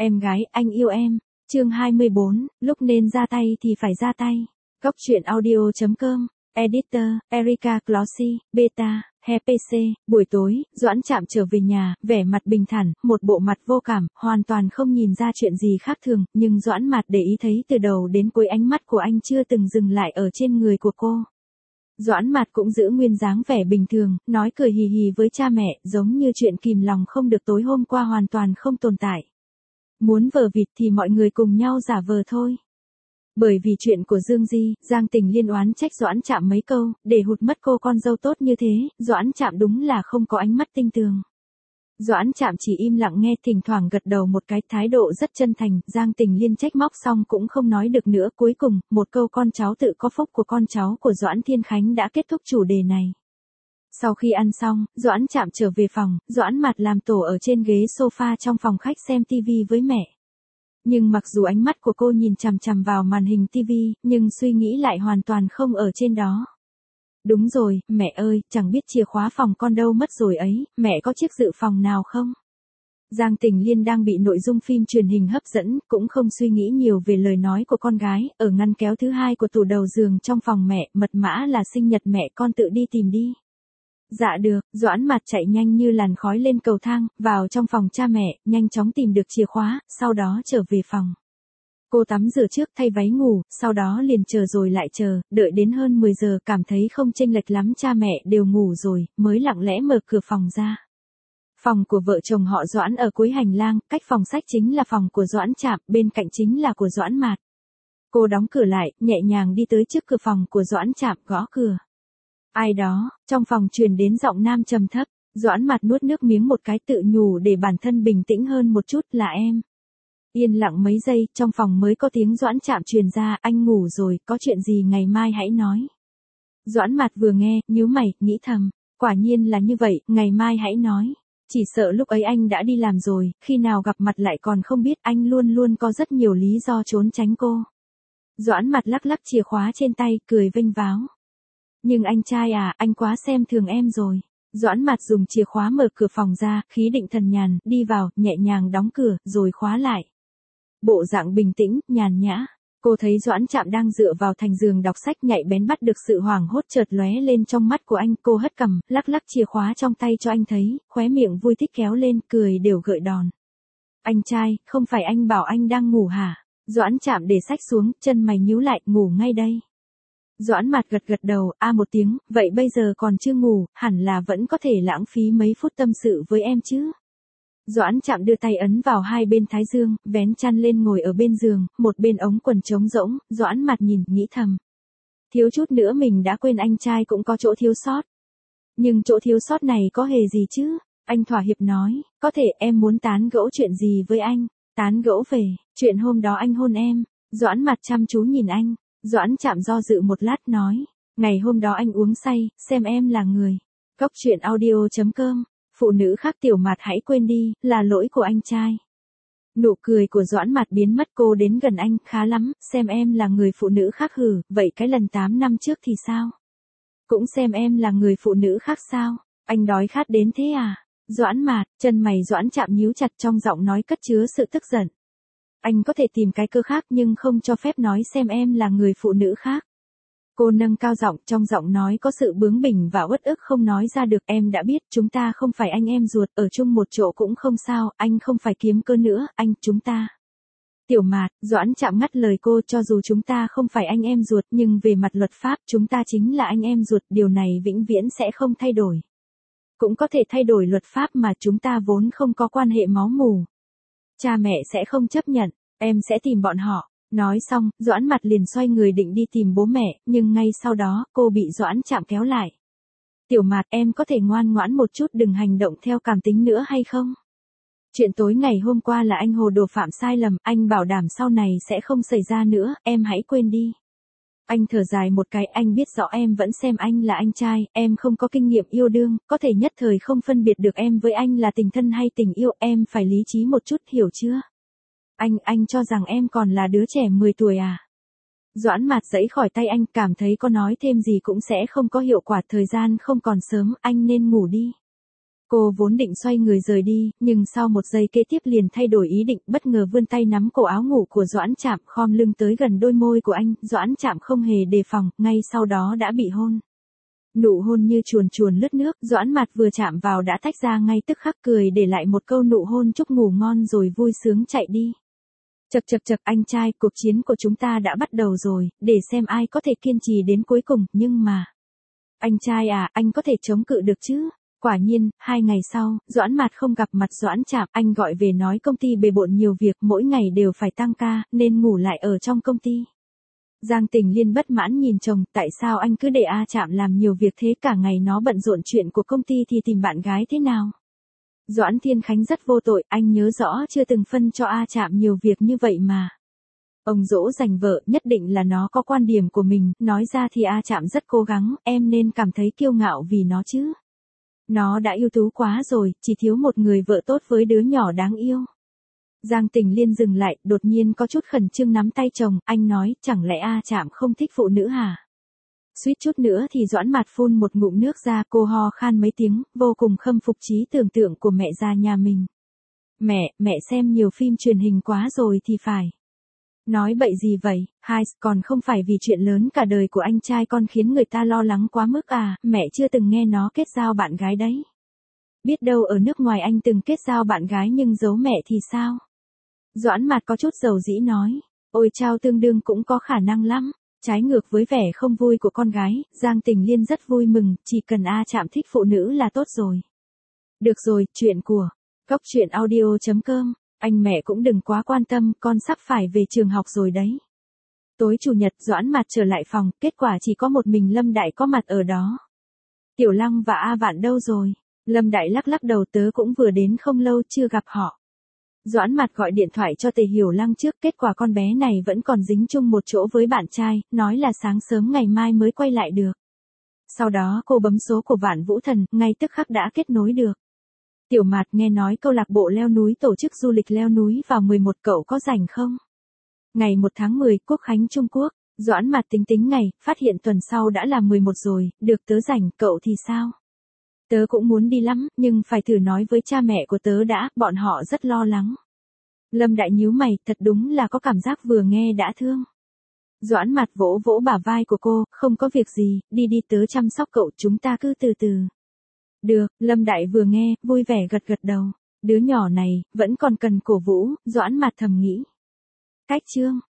Em gái, anh yêu em. Chương 24, lúc nên ra tay thì phải ra tay. Góc truyện audio.com. Editor, Erica Closy, Beta, HPC. Buổi tối, Doãn Trạm trở về nhà, vẻ mặt bình thản, một bộ mặt vô cảm, hoàn toàn không nhìn ra chuyện gì khác thường, nhưng Doãn Mạt để ý thấy từ đầu đến cuối ánh mắt của anh chưa từng dừng lại ở trên người của cô. Doãn Mạt cũng giữ nguyên dáng vẻ bình thường, nói cười hì hì với cha mẹ, giống như chuyện kìm lòng không được tối hôm qua hoàn toàn không tồn tại. Muốn vờ vịt thì mọi người cùng nhau giả vờ thôi. Bởi vì chuyện của Dương Di, Giang Tình liên oán trách Doãn Trạm mấy câu, để hụt mất cô con dâu tốt như thế, Doãn Trạm đúng là không có ánh mắt tinh tường. Doãn Trạm chỉ im lặng nghe, thỉnh thoảng gật đầu một cái, thái độ rất chân thành. Giang Tình liên trách móc xong cũng không nói được nữa, cuối cùng, một câu con cháu tự có phúc của con cháu của Doãn Thiên Khánh đã kết thúc chủ đề này. Sau khi ăn xong, Doãn Trạm trở về phòng, Doãn Mạt làm tổ ở trên ghế sofa trong phòng khách xem tivi với mẹ. Nhưng mặc dù ánh mắt của cô nhìn chằm chằm vào màn hình tivi, nhưng suy nghĩ lại hoàn toàn không ở trên đó. Đúng rồi, mẹ ơi, chẳng biết chìa khóa phòng con đâu mất rồi ấy, mẹ có chiếc dự phòng nào không? Giang Tình Liên đang bị nội dung phim truyền hình hấp dẫn, cũng không suy nghĩ nhiều về lời nói của con gái, ở ngăn kéo thứ hai của tủ đầu giường trong phòng mẹ, mật mã là sinh nhật mẹ, con tự đi tìm đi. Dạ được, Doãn Mạt chạy nhanh như làn khói lên cầu thang, vào trong phòng cha mẹ, nhanh chóng tìm được chìa khóa, sau đó trở về phòng. Cô tắm rửa trước, thay váy ngủ, sau đó liền chờ rồi lại chờ, đợi đến hơn 10 giờ cảm thấy không chênh lệch lắm, cha mẹ đều ngủ rồi, mới lặng lẽ mở cửa phòng ra. Phòng của vợ chồng họ Doãn ở cuối hành lang, cách phòng sách chính là phòng của Doãn Trạm, bên cạnh chính là của Doãn Mạt. Cô đóng cửa lại, nhẹ nhàng đi tới trước cửa phòng của Doãn Trạm, gõ cửa. Ai đó, trong phòng truyền đến giọng nam trầm thấp. Doãn Mạt nuốt nước miếng một cái, tự nhủ để bản thân bình tĩnh hơn một chút, là em. Yên lặng mấy giây, trong phòng mới có tiếng Doãn Trạm truyền ra, anh ngủ rồi, có chuyện gì ngày mai hãy nói. Doãn Mạt vừa nghe, nhíu mày, nghĩ thầm, quả nhiên là như vậy, ngày mai hãy nói. Chỉ sợ lúc ấy anh đã đi làm rồi, khi nào gặp mặt lại còn không biết, anh luôn luôn có rất nhiều lý do trốn tránh cô. Doãn Mạt lắc lắc chìa khóa trên tay, cười vênh váo. Nhưng anh trai à, anh quá xem thường em rồi. Doãn Mạt dùng chìa khóa mở cửa phòng ra, khí định thần nhàn, đi vào, nhẹ nhàng đóng cửa, rồi khóa lại. Bộ dạng bình tĩnh, nhàn nhã. Cô thấy Doãn Trạm đang dựa vào thành giường đọc sách, nhạy bén bắt được sự hoảng hốt chợt lóe lên trong mắt của anh. Cô hất cằm, lắc lắc chìa khóa trong tay cho anh thấy, khóe miệng vui thích kéo lên, cười đều gợi đòn. Anh trai, không phải anh bảo anh đang ngủ hả? Doãn Trạm để sách xuống, chân mày nhíu lại, ngủ ngay đây. Doãn Mạt gật gật đầu, một tiếng, vậy bây giờ còn chưa ngủ, hẳn là vẫn có thể lãng phí mấy phút tâm sự với em chứ. Doãn Trạm đưa tay ấn vào hai bên thái dương, vén chăn lên ngồi ở bên giường, một bên ống quần trống rỗng. Doãn Mạt nhìn, nghĩ thầm. Thiếu chút nữa mình đã quên anh trai cũng có chỗ thiếu sót. Nhưng chỗ thiếu sót này có hề gì chứ? Anh thỏa hiệp nói, có thể em muốn tán gẫu chuyện gì với anh? Tán gẫu về, chuyện hôm đó anh hôn em. Doãn Mạt chăm chú nhìn anh. Doãn Trạm do dự một lát nói, ngày hôm đó anh uống say, xem em là người. Góc truyện audio.com. Phụ nữ khác Tiểu Mạt hãy quên đi, là lỗi của anh trai. Nụ cười của Doãn Mạt biến mất, cô đến gần anh, khá lắm, xem em là người phụ nữ khác hử, vậy cái lần 8 năm trước thì sao? Cũng xem em là người phụ nữ khác sao? Anh đói khát đến thế à? Doãn Mạt, chân mày Doãn Trạm nhíu chặt, trong giọng nói cất chứa sự tức giận. Anh có thể tìm cái cơ khác nhưng không cho phép nói xem em là người phụ nữ khác. Cô nâng cao giọng, trong giọng nói có sự bướng bỉnh và uất ức không nói ra được. Em đã biết, chúng ta không phải anh em ruột, ở chung một chỗ cũng không sao, anh không phải kiếm cơ nữa, chúng ta. Tiểu Mạt, Doãn Trạm ngắt lời cô, cho dù chúng ta không phải anh em ruột, nhưng về mặt luật pháp, chúng ta chính là anh em ruột, điều này vĩnh viễn sẽ không thay đổi. Cũng có thể thay đổi luật pháp mà chúng ta vốn không có quan hệ máu mủ. Cha mẹ sẽ không chấp nhận, em sẽ tìm bọn họ. Nói xong, Doãn Mạt liền xoay người định đi tìm bố mẹ, nhưng ngay sau đó, cô bị Doãn Trạm kéo lại. Tiểu Mạt, em có thể ngoan ngoãn một chút, đừng hành động theo cảm tính nữa hay không? Chuyện tối ngày hôm qua là anh hồ đồ phạm sai lầm, anh bảo đảm sau này sẽ không xảy ra nữa, em hãy quên đi. Anh thở dài một cái, anh biết rõ em vẫn xem anh là anh trai, em không có kinh nghiệm yêu đương, có thể nhất thời không phân biệt được em với anh là tình thân hay tình yêu, em phải lý trí một chút, hiểu chưa? Anh cho rằng em còn là đứa trẻ 10 tuổi à? Doãn Mạt giãy khỏi tay anh, cảm thấy có nói thêm gì cũng sẽ không có hiệu quả, thời gian không còn sớm, anh nên ngủ đi. Cô vốn định xoay người rời đi, nhưng sau một giây kế tiếp liền thay đổi ý định, bất ngờ vươn tay nắm cổ áo ngủ của Doãn Trạm, khom lưng tới gần đôi môi của anh. Doãn Trạm không hề đề phòng, ngay sau đó đã bị hôn. Nụ hôn như chuồn chuồn lướt nước, Doãn Mạt vừa chạm vào đã tách ra ngay tức khắc, cười để lại một câu nụ hôn chúc ngủ ngon rồi vui sướng chạy đi. Chậc chậc chậc, anh trai, cuộc chiến của chúng ta đã bắt đầu rồi, để xem ai có thể kiên trì đến cuối cùng, nhưng mà... Anh trai à, anh có thể chống cự được chứ? Quả nhiên, 2 ngày sau, Doãn Mạt không gặp mặt Doãn Trạm, anh gọi về nói công ty bề bộn nhiều việc, mỗi ngày đều phải tăng ca, nên ngủ lại ở trong công ty. Giang Tình Liên bất mãn nhìn chồng, tại sao anh cứ để A Trạm làm nhiều việc thế, cả ngày nó bận rộn chuyện của công ty thì tìm bạn gái thế nào? Doãn Thiên Khánh rất vô tội, anh nhớ rõ chưa từng phân cho A Trạm nhiều việc như vậy mà. Ông dỗ dành vợ, nhất định là nó có quan điểm của mình, nói ra thì A Trạm rất cố gắng, em nên cảm thấy kiêu ngạo vì nó chứ. Nó đã ưu tú quá rồi, chỉ thiếu một người vợ tốt với đứa nhỏ đáng yêu. Giang Tình Liên dừng lại, đột nhiên có chút khẩn trương nắm tay chồng, anh nói, chẳng lẽ A Trạm không thích phụ nữ hả? Suýt chút nữa thì Doãn Mạt phun một ngụm nước ra, cô ho khan mấy tiếng, vô cùng khâm phục trí tưởng tượng của mẹ già nhà mình. Mẹ xem nhiều phim truyền hình quá rồi thì phải. Nói bậy gì vậy, hai, còn không phải vì chuyện lớn cả đời của anh trai con khiến người ta lo lắng quá mức à, mẹ chưa từng nghe nó kết giao bạn gái đấy. Biết đâu ở nước ngoài anh từng kết giao bạn gái nhưng giấu mẹ thì sao? Doãn Mạt có chút dầu dĩ nói, ôi chao, tương đương cũng có khả năng lắm. Trái ngược với vẻ không vui của con gái, Giang Tình Liên rất vui mừng, chỉ cần A Trạm thích phụ nữ là tốt rồi. Được rồi, chuyện của Cốc Truyện Audio.com, anh mẹ cũng đừng quá quan tâm, con sắp phải về trường học rồi đấy. Tối chủ nhật, Doãn Mạt trở lại phòng, kết quả chỉ có một mình Lâm Đại có mặt ở đó. Tiểu Lăng và A Vạn đâu rồi? Lâm Đại lắc lắc đầu, tớ cũng vừa đến không lâu, chưa gặp họ. Doãn Mạt gọi điện thoại cho Tề Hiểu Lăng trước, kết quả con bé này vẫn còn dính chung một chỗ với bạn trai, nói là sáng sớm ngày mai mới quay lại được. Sau đó cô bấm số của Vạn Vũ Thần, ngay tức khắc đã kết nối được. Tiểu Mạt, nghe nói câu lạc bộ leo núi tổ chức du lịch leo núi vào 11, cậu có rảnh không? Ngày 1 tháng 10, Quốc khánh Trung Quốc. Doãn Mạt tính tính ngày, phát hiện tuần sau đã là 11 rồi, được, tớ rảnh, cậu thì sao? Tớ cũng muốn đi lắm, nhưng phải thử nói với cha mẹ của tớ đã, bọn họ rất lo lắng. Lâm Đại nhíu mày, thật đúng là có cảm giác vừa nghe đã thương. Doãn Mạt vỗ vỗ bả vai của cô, không có việc gì, đi đi, tớ chăm sóc cậu, chúng ta cứ từ từ. Được, Lâm Đại vừa nghe, vui vẻ gật gật đầu. Đứa nhỏ này, vẫn còn cần cổ vũ, Doãn Mạt thầm nghĩ. Cách chương